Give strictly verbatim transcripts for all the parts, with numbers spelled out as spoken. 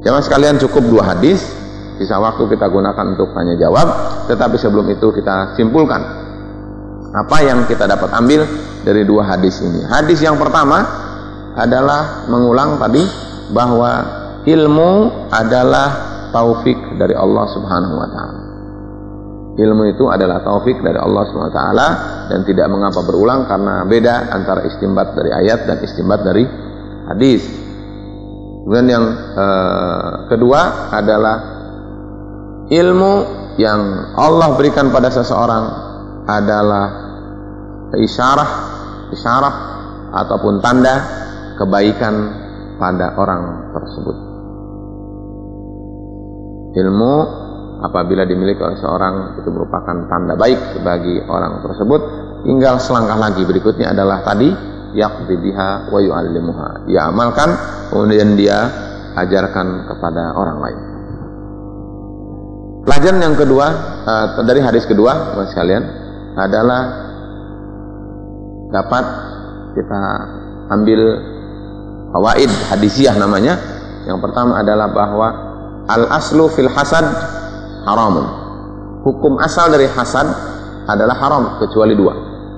Jamaah sekalian, cukup dua hadis, sisa waktu kita gunakan untuk tanya jawab. Tetapi sebelum itu kita simpulkan apa yang kita dapat ambil dari dua hadis ini. Hadis yang pertama adalah mengulang tadi bahwa ilmu adalah taufik dari Allah Subhanahu wa taala. Ilmu itu adalah taufik dari Allah Subhanahu wa taala dan tidak mengapa berulang karena beda antara istinbat dari ayat dan istinbat dari hadis. Kemudian yang eh, kedua adalah ilmu yang Allah berikan pada seseorang adalah isyarah, isyarah ataupun tanda kebaikan pada orang tersebut. Ilmu apabila dimiliki oleh seorang itu merupakan tanda baik bagi orang tersebut. Tinggal selangkah lagi berikutnya adalah tadi yaqdi biha wa yu'allimuha. Dia amalkan kemudian dia ajarkan kepada orang lain. Pelajaran yang kedua uh, dari hadis kedua Mas sekalian adalah dapat kita ambil fawaid hadisiyah namanya. Yang pertama adalah bahwa al-aslu fil hasad haramun. Hukum asal dari hasad adalah haram kecuali dua.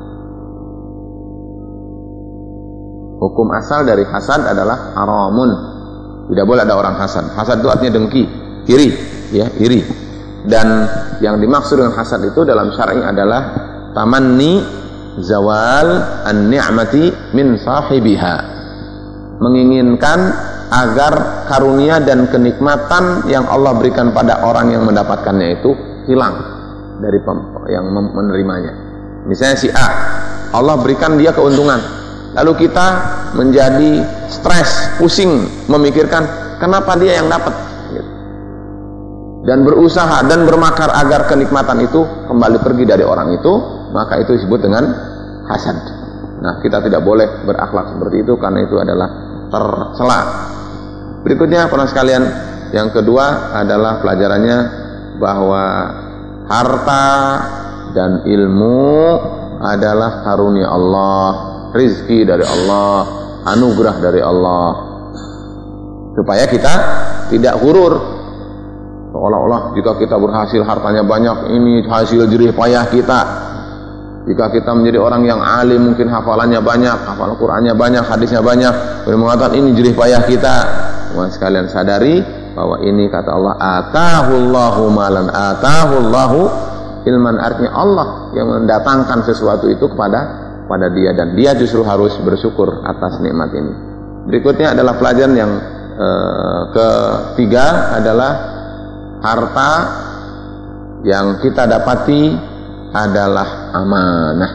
Hukum asal dari hasad adalah haramun. Tidak boleh ada orang hasad. Hasad itu artinya dengki, iri, ya, iri. Dan yang dimaksud dengan hasad itu dalam syar'i adalah tamanni zawal an-ni'mati min sahibiha. Menginginkan agar karunia dan kenikmatan yang Allah berikan pada orang yang mendapatkannya itu hilang dari yang menerimanya. Misalnya si A, Allah berikan dia keuntungan, lalu kita menjadi stres, pusing memikirkan kenapa dia yang dapat, dan berusaha dan bermakar agar kenikmatan itu kembali pergi dari orang itu, maka itu disebut dengan hasad. Nah, kita tidak boleh berakhlak seperti itu karena itu adalah tercela. Berikutnya para sekalian, yang kedua adalah pelajarannya bahwa harta dan ilmu adalah karunia Allah, rizki dari Allah, anugerah dari Allah, supaya kita tidak gurur seolah-olah jika kita berhasil hartanya banyak, ini hasil jerih payah kita. Jika kita menjadi orang yang alim, mungkin hafalannya banyak, hafal Qur'annya banyak, hadisnya banyak, boleh mengatakan ini jerih payah kita. Teman sekalian sadari bahwa ini kata Allah, atahullahu malan atahullahu ilman, artinya Allah yang mendatangkan sesuatu itu kepada pada dia, dan dia justru harus bersyukur atas nikmat ini. Berikutnya adalah pelajaran yang eh, ketiga adalah harta yang kita dapati adalah amanah.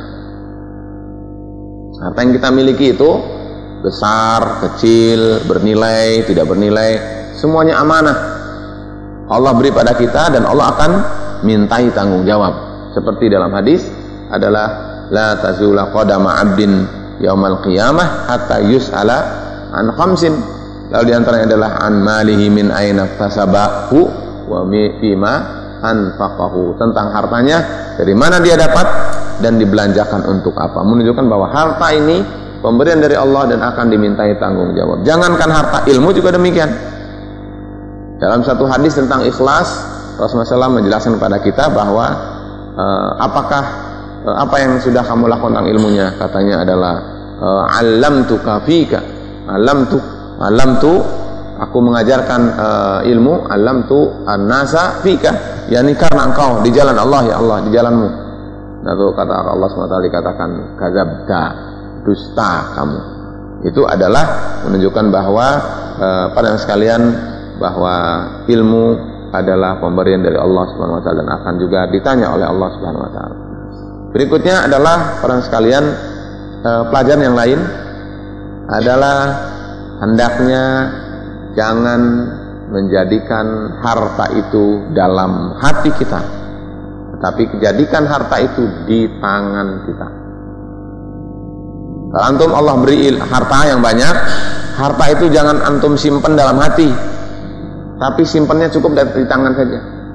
Harta yang kita miliki itu besar, kecil, bernilai, tidak bernilai, semuanya amanah. Allah beri pada kita dan Allah akan mintai tanggung jawab. Seperti dalam hadis adalah la tazula qadama 'abdin yaumal qiyamah hatta yus'ala an khamsin. Lalu diantaranya adalah an malihi min aina tasabahu wa fima anfaqahu, tentang hartanya dari mana dia dapat dan dibelanjakan untuk apa. Menunjukkan bahwa harta ini pemberian dari Allah dan akan dimintai tanggung jawab. Jangankan harta, ilmu juga demikian. Dalam satu hadis tentang ikhlas, Rasulullah shallallahu alaihi wasallam menjelaskan kepada kita bahwa uh, apakah uh, apa yang sudah kamu lakukan tentang ilmunya, katanya adalah uh, alamtuka fika, alamtu alamtu aku mengajarkan uh, ilmu, alamtu an-nasa fika, yakni karena engkau di jalan Allah, ya Allah, di jalanmu. Lalu kata Allah subhanahu wa taala dikatakan kadzabta, dusta kamu. Itu adalah menunjukkan bahwa uh, pada sekalian bahwa ilmu adalah pemberian dari Allah Subhanahu wa taala dan akan juga ditanya oleh Allah Subhanahu wa taala. Berikutnya adalah para sekalian eh, pelajaran yang lain adalah hendaknya jangan menjadikan harta itu dalam hati kita, tetapi jadikan harta itu di tangan kita. Kalau antum Allah beri harta yang banyak, harta itu jangan antum simpan dalam hati, tapi simpannya cukup di tangan saja.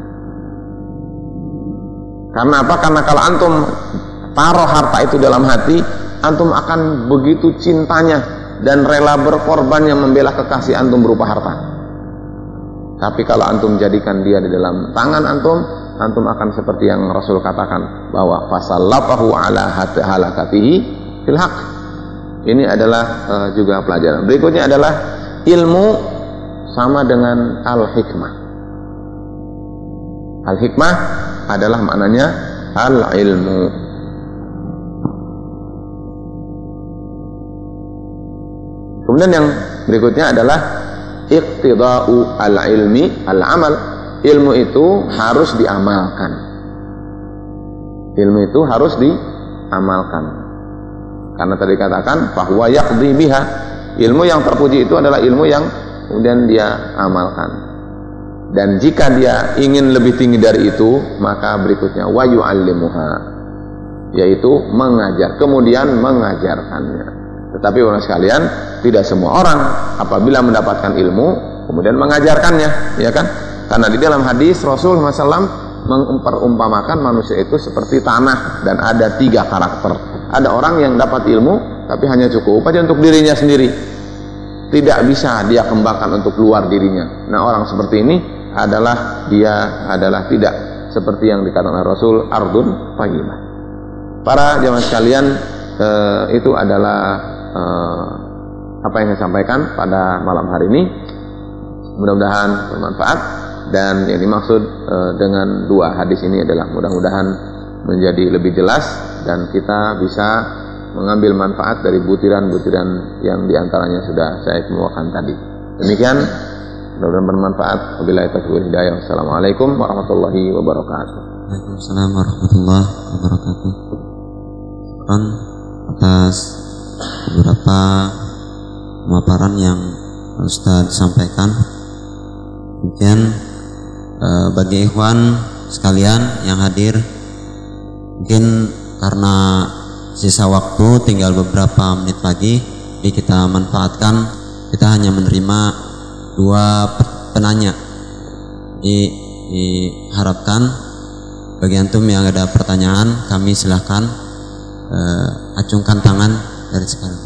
Karena apa? Karena kalau antum taruh harta itu dalam hati, antum akan begitu cintanya dan rela berkorban yang membela kekasih antum berupa harta. Tapi kalau antum jadikan dia di dalam tangan antum, antum akan seperti yang Rasul katakan bahwa fasallatahu ala halakatihi fil haq. Ini adalah uh, juga pelajaran. Berikutnya adalah ilmu sama dengan al-hikmah. Al-hikmah adalah maknanya al-ilmu. Kemudian yang berikutnya adalah iqtida'u al-ilmi al-amal. Ilmu itu harus diamalkan. Ilmu itu harus diamalkan. Karena tadi katakan bahwa yaqdi biha, ilmu yang terpuji itu adalah ilmu yang kemudian dia amalkan. Dan jika dia ingin lebih tinggi dari itu, maka berikutnya wa yu'allimuha, yaitu mengajar, kemudian mengajarkannya. Tetapi orang sekalian, tidak semua orang apabila mendapatkan ilmu kemudian mengajarkannya, ya kan? Karena di dalam hadis Rasulullah shallallahu alaihi wasallam memperumpamakan manusia itu seperti tanah dan ada tiga karakter. Ada orang yang dapat ilmu tapi hanya cukup aja untuk dirinya sendiri, tidak bisa dia kembangkan untuk luar dirinya. Nah, orang seperti ini adalah dia adalah tidak seperti yang dikatakan Rasul, ardun thayyibah. Para jamaah sekalian, eh, itu adalah eh, apa yang saya sampaikan pada malam hari ini. Mudah-mudahan bermanfaat. Dan yang dimaksud eh, dengan dua hadis ini adalah mudah-mudahan menjadi lebih jelas dan kita bisa mengambil manfaat dari butiran-butiran yang diantaranya sudah saya kemukakan tadi. Demikian, mudah-mudahan bermanfaat. Wabillahi taufiq wal hidayah. Wassalamualaikum warahmatullahi wabarakatuh. Waalaikumsalam warahmatullahi wabarakatuh. Kan atas beberapa pemaparan yang Ustaz sampaikan. Kemudian eh, bagi ikhwan sekalian yang hadir, mungkin karena sisa waktu tinggal beberapa menit lagi, jadi kita manfaatkan, kita hanya menerima dua penanya. Jadi diharapkan bagi antum yang ada pertanyaan, kami silahkan uh, acungkan tangan dari sekarang.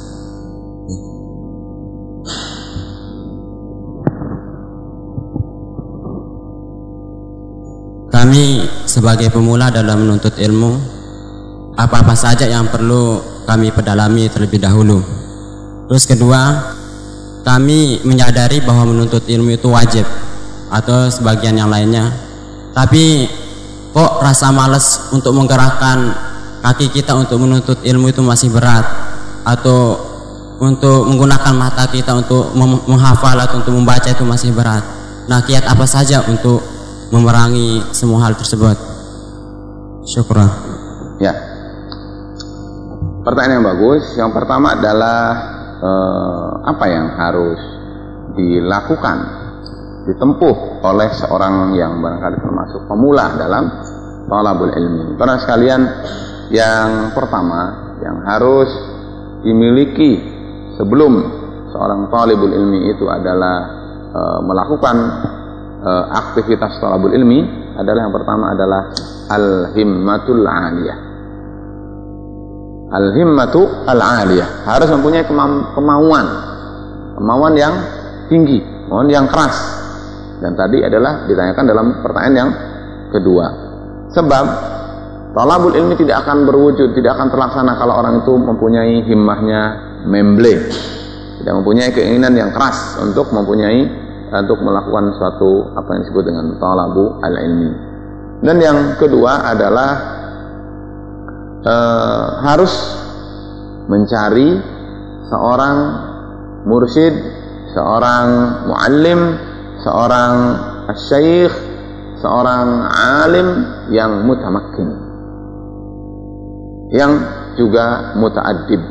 Kami sebagai pemula dalam menuntut ilmu, apa-apa saja yang perlu kami pedalami terlebih dahulu. Terus kedua, kami menyadari bahwa menuntut ilmu itu wajib atau sebagian yang lainnya. Tapi kok rasa malas untuk menggerakkan kaki kita untuk menuntut ilmu itu masih berat, atau untuk menggunakan mata kita untuk menghafal atau untuk membaca itu masih berat. Nah, kiat apa saja untuk memerangi semua hal tersebut? Syukran. Ya, pertanyaan yang bagus. Yang pertama adalah eh, apa yang harus dilakukan, ditempuh oleh seorang yang barangkali termasuk pemula dalam thalabul ilmi. Para sekalian, yang pertama yang harus dimiliki sebelum seorang thalibul ilmi itu adalah eh, melakukan Uh, aktivitas thalabul ilmi adalah yang pertama adalah al-himmatul aliyah. Al-himmatu al-aliyah, harus mempunyai kema kemauan kemauan yang tinggi, kemauan yang keras. Dan tadi adalah ditanyakan dalam pertanyaan yang kedua. Sebab thalabul ilmi tidak akan berwujud, tidak akan terlaksana kalau orang itu mempunyai himmahnya memble, tidak mempunyai keinginan yang keras untuk mempunyai untuk melakukan suatu apa yang disebut dengan thalabu al-ilmi. Dan yang kedua adalah e, harus mencari seorang mursyid, seorang muallim, seorang asy-syaikh, seorang alim yang mutamakkin, yang juga muta'addib.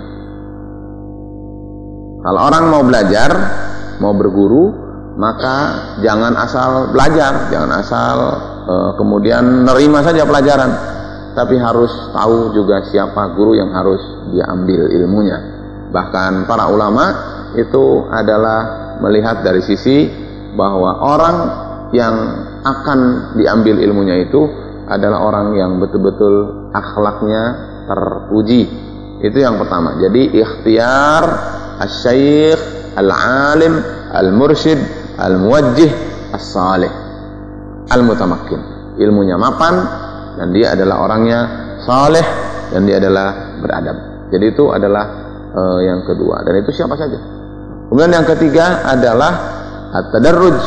Kalau orang mau belajar, mau berguru, maka jangan asal belajar, jangan asal uh, kemudian nerima saja pelajaran, tapi harus tahu juga siapa guru yang harus dia ambil ilmunya. Bahkan para ulama itu adalah melihat dari sisi bahwa orang yang akan diambil ilmunya itu adalah orang yang betul-betul akhlaknya terpuji. Itu yang pertama. Jadi ikhtiar asy-syaikh, al-alim, al-mursyid, al-muwajjih, as-salih al-mutamakkin. Ilmunya mapan dan dia adalah orangnya saleh dan dia adalah beradab. Jadi itu adalah uh, yang kedua, dan itu siapa saja. Kemudian yang ketiga adalah at-tadarruj.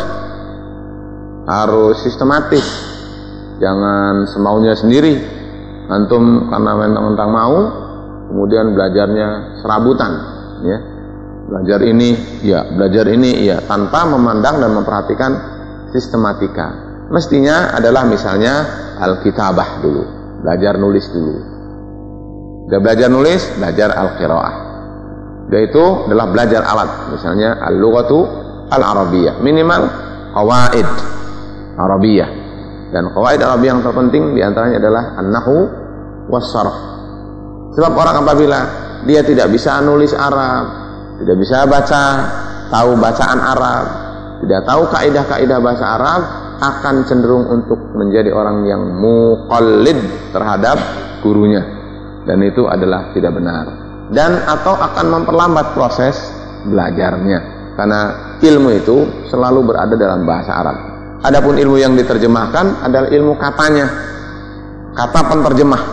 Harus sistematis. Jangan semaunya sendiri. Antum karena mentang-mentang mau, kemudian belajarnya serabutan, ya. Belajar ini, ya, belajar ini, ya, tanpa memandang dan memperhatikan sistematika. Mestinya adalah misalnya al-kitabah dulu, belajar nulis dulu. Udah belajar nulis, belajar al-qiraah. Udah itu adalah belajar alat, misalnya al-lughatu al-arabiyah, minimal qawaid arabiyah. Dan qawaid arabiyah yang terpenting diantaranya adalah an-nahwu was-sarf. Sebab orang apabila dia tidak bisa nulis Arab, tidak bisa baca, tahu bacaan Arab, tidak tahu kaidah-kaidah bahasa Arab, akan cenderung untuk menjadi orang yang muqallid terhadap gurunya, dan itu adalah tidak benar, dan atau akan memperlambat proses belajarnya, karena ilmu itu selalu berada dalam bahasa Arab. Adapun ilmu yang diterjemahkan adalah ilmu katanya, kata penterjemah,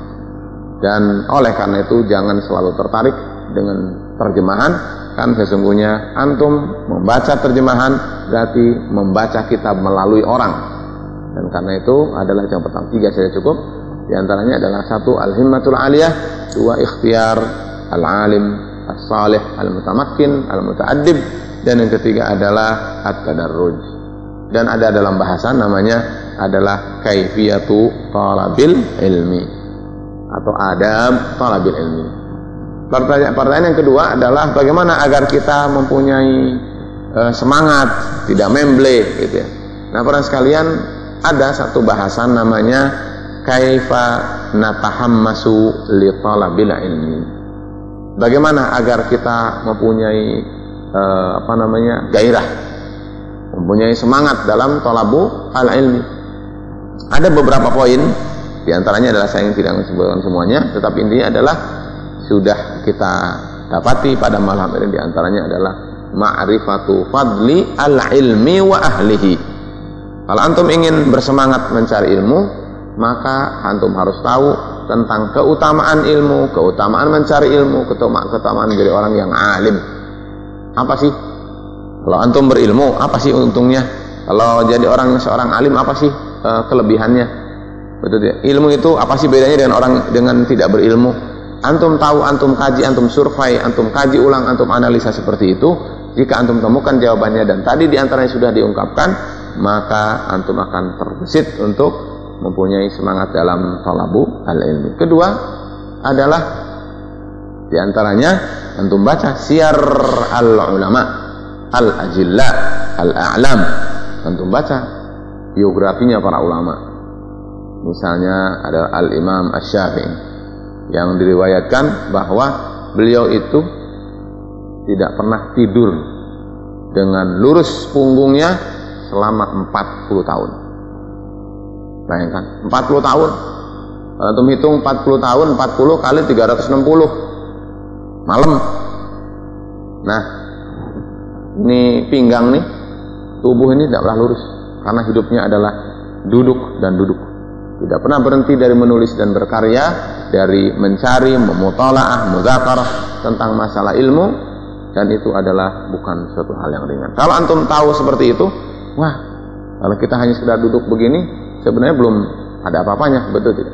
dan oleh karena itu jangan selalu tertarik dengan terjemahan, kan sesungguhnya antum membaca terjemahan berarti membaca kitab melalui orang, dan karena itu adalah yang pertama. Tiga saja cukup. Di antaranya adalah satu al-himmatul aliyah, dua ikhtiar al-alim as-salih al-mutamakkin al-muta'addib, dan yang ketiga adalah at-tadarruj. Dan ada dalam bahasa namanya adalah kaifiyatu talabil ilmi atau adab talabil ilmi. Pertanyaan, pertanyaan yang kedua adalah bagaimana agar kita mempunyai e, semangat, tidak memble, gitu ya. Nah, para sekalian, ada satu bahasan namanya kaifa natahammasu li talabil ilmi. Bagaimana agar kita mempunyai e, apa namanya? gairah, mempunyai semangat dalam talabu al-ilmi. Ada beberapa poin, di antaranya adalah saya yang tidak menyebutkan semuanya, tetapi intinya adalah sudah kita dapati pada malam ini. Di antaranya adalah ma'rifatu fadli al-ilmi wa ahlihi. Kalau antum ingin bersemangat mencari ilmu, maka antum harus tahu tentang keutamaan ilmu, keutamaan mencari ilmu, keutamaan menjadi orang yang alim. Apa sih? Kalau antum berilmu, apa sih untungnya? Kalau jadi orang seorang alim, apa sih uh, kelebihannya? Betul ya? Ilmu itu apa sih bedanya dengan orang dengan tidak berilmu? Antum tahu, antum kaji, antum survei, antum kaji ulang, antum analisa seperti itu. Jika antum temukan jawabannya dan tadi diantaranya sudah diungkapkan, maka antum akan terbesit untuk mempunyai semangat dalam talabu al-ilmi. Kedua adalah diantaranya antum baca siyar al-ulama al-ajilla al-a'lam. Antum baca biografinya para ulama. Misalnya ada al-Imam Asy-Syafi'i yang diriwayatkan bahwa beliau itu tidak pernah tidur dengan lurus punggungnya selama empat puluh tahun. Bayangkan, empat puluh tahun. Kalau antum hitung empat puluh tahun, empat puluh kali tiga ratus enam puluh malam. Nah, ini pinggang nih, tubuh ini tidaklah lurus karena hidupnya adalah duduk dan duduk. Tidak pernah berhenti dari menulis dan berkarya, dari mencari, memutalaah, muzakarah tentang masalah ilmu, dan itu adalah bukan suatu hal yang ringan. Kalau antum tahu seperti itu, wah, kalau kita hanya sekedar duduk begini, sebenarnya belum ada apa-apanya, betul tidak?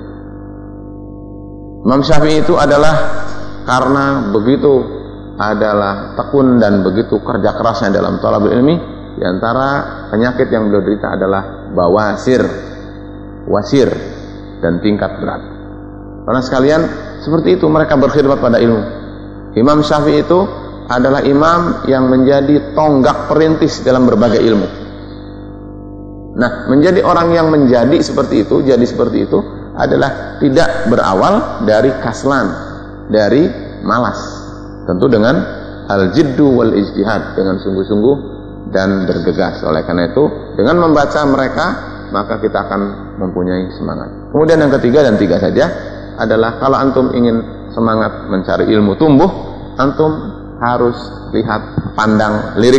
Imam Syafi'i itu adalah karena begitu adalah tekun dan begitu kerja kerasnya dalam thalabul ilmi. Di antara penyakit yang beliau derita adalah bawasir, wasir, dan tingkat berat. Karena sekalian seperti itu mereka berkhidmat pada ilmu. Imam Syafi'i itu adalah imam yang menjadi tonggak perintis dalam berbagai ilmu. Nah, menjadi orang yang menjadi seperti itu, jadi seperti itu adalah tidak berawal dari kaslan, dari malas. Tentu dengan al-jiddu wal ijtihad, dengan sungguh-sungguh dan bergegas. Oleh karena itu, dengan membaca mereka, maka kita akan mempunyai semangat. Kemudian yang ketiga dan tiga saja adalah kalau antum ingin semangat mencari ilmu tumbuh, antum harus lihat, pandang lirik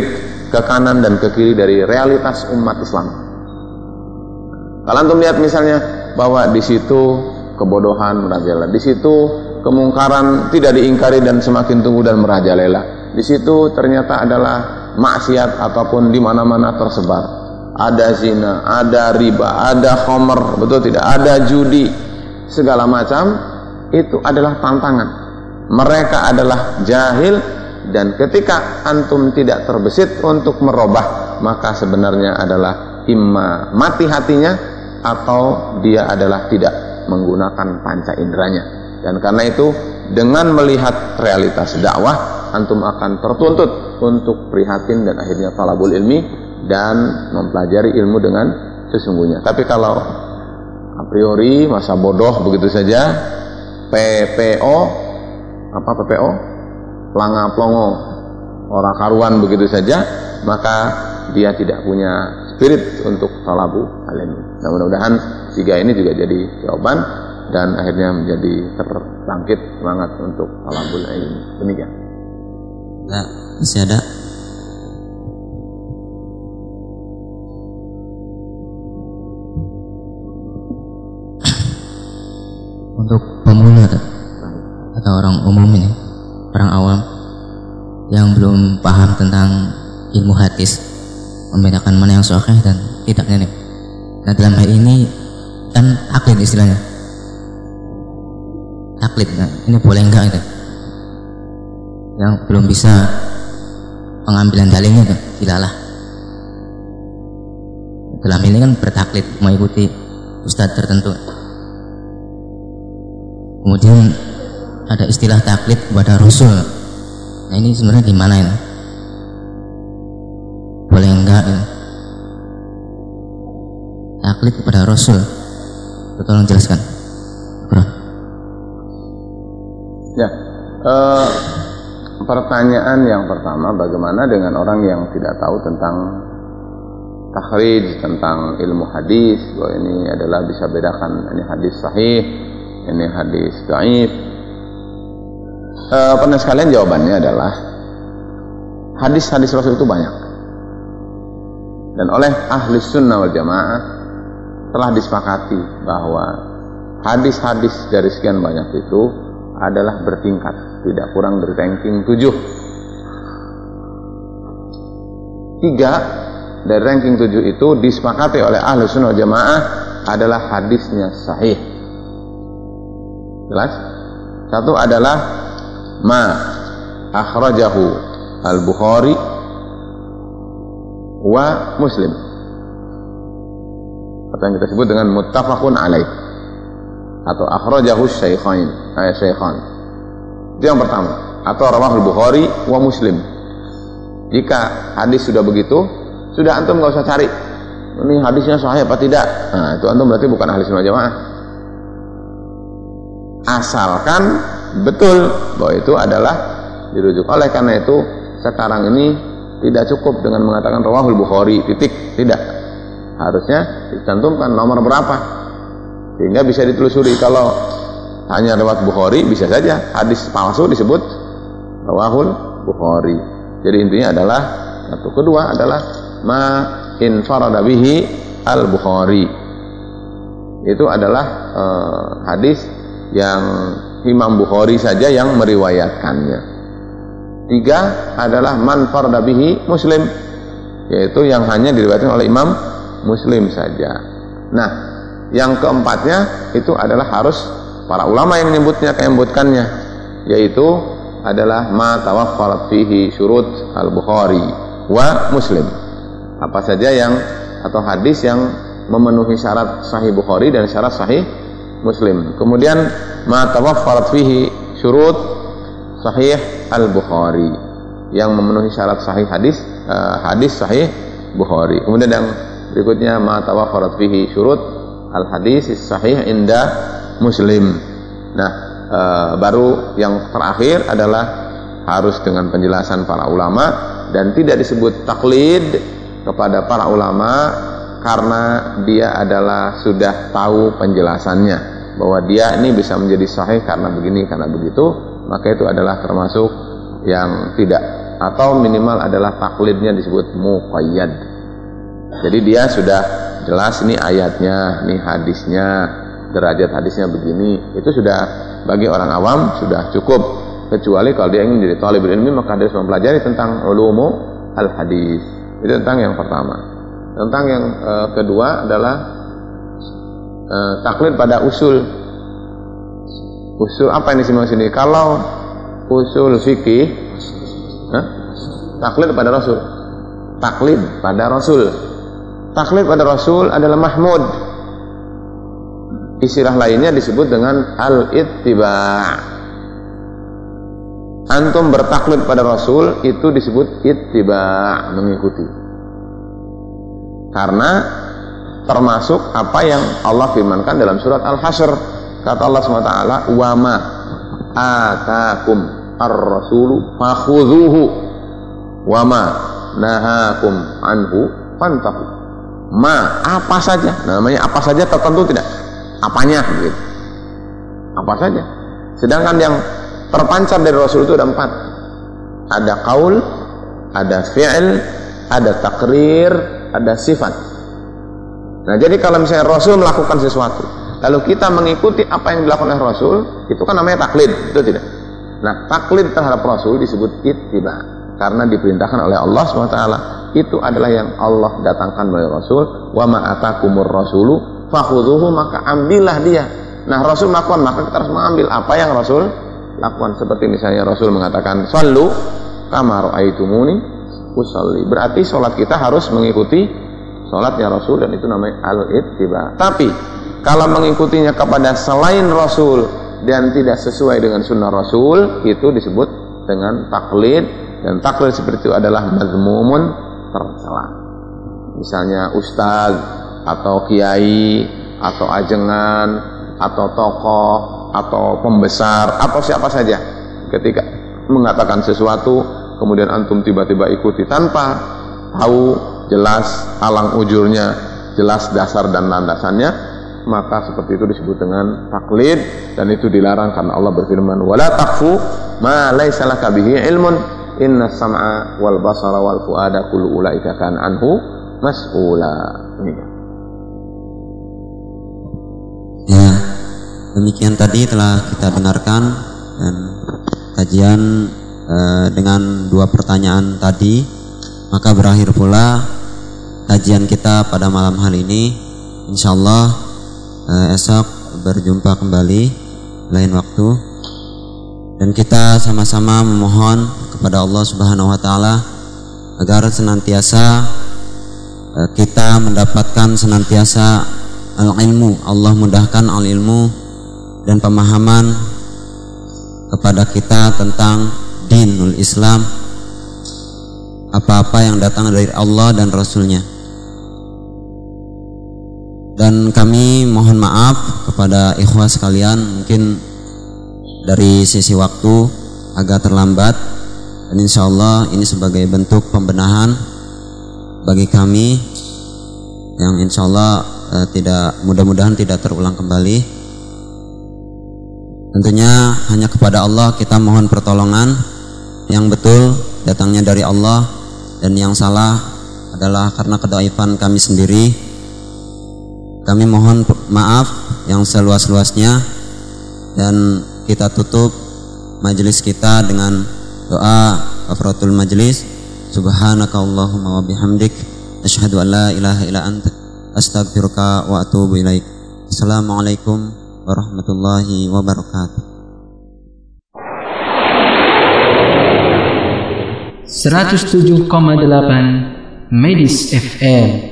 ke kanan dan ke kiri dari realitas umat Islam. Kalau antum lihat misalnya bahwa di situ kebodohan merajalela, di situ kemungkaran tidak diingkari dan semakin tumbuh dan merajalela, di situ ternyata adalah maksiat ataupun di mana-mana tersebar, ada zina, ada riba, ada khamr, betul tidak, ada judi, segala macam, itu adalah tantangan. Mereka adalah jahil, dan ketika antum tidak terbesit untuk merubah, maka sebenarnya adalah imma mati hatinya atau dia adalah tidak menggunakan panca inderanya. Dan karena itu, dengan melihat realitas dakwah, antum akan tertuntut untuk prihatin dan akhirnya talabul ilmi dan mempelajari ilmu dengan sesungguhnya. Tapi kalau a priori masa bodoh begitu saja, P P O apa P P O pelanga plongo ora karuan begitu saja, maka dia tidak punya spirit untuk talabu ilmi. Nah, mudah-mudahan tiga ini juga jadi jawaban dan akhirnya menjadi terbangkit semangat untuk talabul ilmi. Demikian. Nah, masih ada? Untuk pemula atau orang umum ini, orang awam yang belum paham tentang ilmu hadis, membedakan mana yang sahih dan tidaknya nih. Nah, dalam hal ini kan taklid istilahnya, taklid. Nah, ini boleh enggak itu? Yang belum bisa pengambilan dalilnya itu dilalah. Dalam ini kan bertaklid, mengikuti ustadz tertentu. Kemudian ada istilah taklid kepada Rasul. Nah, ini sebenarnya di mana ini? Boleh enggak ini? Taklid kepada Rasul. Tolong jelaskan. Ya, eh, pertanyaan yang pertama, bagaimana dengan orang yang tidak tahu tentang takhrij, tentang ilmu hadis, bahwa ini adalah bisa bedakan ini hadis sahih, ini hadis dhaif. Eh, pernah sekalian, jawabannya adalah hadis-hadis Rasul itu banyak, dan oleh ahli sunnah wal jamaah telah disepakati bahwa hadis-hadis dari sekian banyak itu adalah bertingkat, tidak kurang dari ranking tujuh. Tiga dari ranking tujuh itu disepakati oleh ahli sunnah wal jamaah adalah hadisnya sahih. Jelas? Satu adalah ma akhrajahu al-Bukhari wa Muslim, atau yang kita sebut dengan muttafaqun alaih, atau akhrajahu syaikhain, ayat syaikhan. Itu yang pertama, atau rawahul Bukhari wa Muslim. Jika hadis sudah begitu, sudah antum nggak usah cari ini hadisnya sahih apa tidak. Nah, itu antum berarti bukan ahli sunnah jamaah. Asalkan betul bahwa itu adalah dirujuk. Oleh karena itu, sekarang ini tidak cukup dengan mengatakan rawahul Bukhari, titik. Tidak, harusnya dicantumkan nomor berapa sehingga bisa ditelusuri. Kalau hanya riwayat Bukhari, bisa saja hadis palsu disebut rawahul Bukhari. Jadi intinya adalah satu. Kedua adalah ma infarada bihi al Bukhari, itu adalah eh, hadis yang Imam Bukhari saja yang meriwayatkannya. Tiga adalah man farada bihi Muslim, yaitu yang hanya diriwayatkan oleh Imam Muslim saja. Nah, yang keempatnya itu adalah harus para ulama yang menyebutnya, menyebutkannya, yaitu adalah ma tawaffarat fihi syurut al-Bukhari wa Muslim. Apa saja yang atau hadis yang memenuhi syarat sahih Bukhari dan syarat sahih Muslim. Kemudian ma tawaffarat fihi syurut sahih al-Bukhari, yang memenuhi syarat sahih hadis, uh, hadis sahih Bukhari. Kemudian yang berikutnya ma tawaffarat fihi syurut al-hadis sahih inda Muslim. Nah, e, baru yang terakhir adalah harus dengan penjelasan para ulama, dan tidak disebut taklid kepada para ulama karena dia adalah sudah tahu penjelasannya bahwa dia ini bisa menjadi sahih karena begini, karena begitu, maka itu adalah termasuk yang tidak atau minimal adalah taklidnya disebut muqayyad. Jadi dia sudah jelas ini ayatnya, ini hadisnya, derajat hadisnya begini, itu sudah bagi orang awam sudah cukup. Kecuali kalau dia ingin jadi talibul ilmi, maka dia harus mempelajari tentang ulumu al hadis. Itu tentang yang pertama. Tentang yang uh, kedua adalah uh, taklid pada usul. Usul apa ini sih sini? Kalau usul fikih, huh? taklid pada Rasul. Taklid pada Rasul. Taklid pada Rasul adalah mahmud. Istilah lainnya disebut dengan al-ittiba'. Antum bertaklid pada Rasul itu disebut ittiba', mengikuti. Karena termasuk apa yang Allah firmankan dalam surat Al-Hasyr. Kata Allah subhanahu wa taala, "Wa ma atakum ar-rasulu fakhudhuhu wa ma nahakum anhu fantahu." Ma, apa saja, namanya apa saja tertentu tidak? Apanya gitu. Apa saja. Sedangkan yang terpancar dari Rasul itu ada empat. Ada qaul, ada fi'il, ada takrir, ada sifat. Nah, jadi kalau misalnya Rasul melakukan sesuatu, lalu kita mengikuti apa yang dilakukan oleh Rasul, itu kan namanya taklid, itu tidak? Nah, taklid terhadap Rasul disebut ittiba, karena diperintahkan oleh Allah subhanahu wa taala. Itu adalah yang Allah datangkan melalui Rasul. Wa ma atakumur rasulu fakhudhuhu, maka ambillah dia. Nah, Rasul melakukan, maka kita harus mengambil apa yang Rasul lakukan. Seperti misalnya Rasul mengatakan, "Shallu kama ra'aitumuni usolli." Berarti sholat kita harus mengikuti sholatnya Rasul, dan itu namanya al-ittiba. Tapi kalau mengikutinya kepada selain Rasul dan tidak sesuai dengan sunnah Rasul, itu disebut dengan taklid. Dan taklid seperti itu adalah mazmumun, tercela. Misalnya ustaz atau kiai atau ajengan atau tokoh atau pembesar atau siapa saja, ketika mengatakan sesuatu kemudian antum tiba-tiba ikuti tanpa tahu jelas alang ujurnya, jelas dasar dan landasannya, maka seperti itu disebut dengan taklid, dan itu dilarang karena Allah berfirman, "Wala taqfu ma laisa laka bihi ilmun inna sam'a wal basara wal fuada kullu ulaika kan anhu mas'ula." Ya, demikian tadi telah kita dengarkan dan kajian eh, dengan dua pertanyaan tadi, maka berakhir pula kajian kita pada malam hari ini. Insyaallah eh, esok berjumpa kembali lain waktu, dan kita sama-sama memohon kepada Allah Subhanahu wa taala agar senantiasa eh, kita mendapatkan senantiasa al-ilmu. Allah mudahkan al-ilmu dan pemahaman kepada kita tentang dinul Islam, apa-apa yang datang dari Allah dan Rasulnya. Dan kami mohon maaf kepada ikhwah sekalian, mungkin dari sisi waktu agak terlambat, dan insya Allah ini sebagai bentuk pembenahan bagi kami yang insya Allah eh, tidak, mudah-mudahan tidak terulang kembali. Tentunya hanya kepada Allah kita mohon pertolongan. Yang betul datangnya dari Allah, dan yang salah adalah karena kedaifan kami sendiri. Kami mohon maaf yang seluas-luasnya, dan kita tutup majelis kita dengan doa kafaratul majelis. Subhanakallahumma wa bihamdik, asyhadu an la ilaha illa anta, astaghfiruka wa atubu ilaik. Assalamualaikum warahmatullahi wabarakatuh. seratus tujuh koma delapan Medis F M.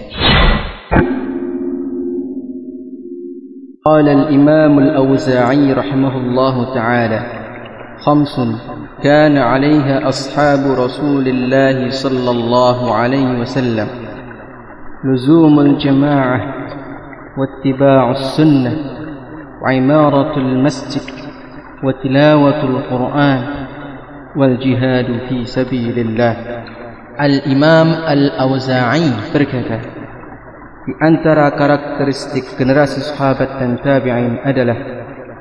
قال الإمام الأوزاعي رحمه الله تعالى: خمس كان عليها أصحاب رسول الله صلى الله عليه وسلم: لزوم الجماعة، واتباع السنة، وعمارة المسجد، وتلاوة القرآن، والجهاد في سبيل الله. Al-Imam Al-Auza'i berkata, di antara karakteristik generasi sahabat dan tabi'in adalah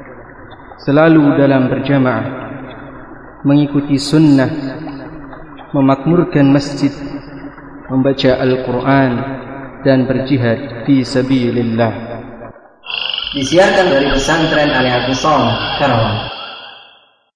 selalu dalam berjamaah, mengikuti sunnah, memakmurkan masjid, membaca Al-Quran, dan berjihad fi sabilillah. Disiarkan dari pesantren Al-Ihsan Karawang.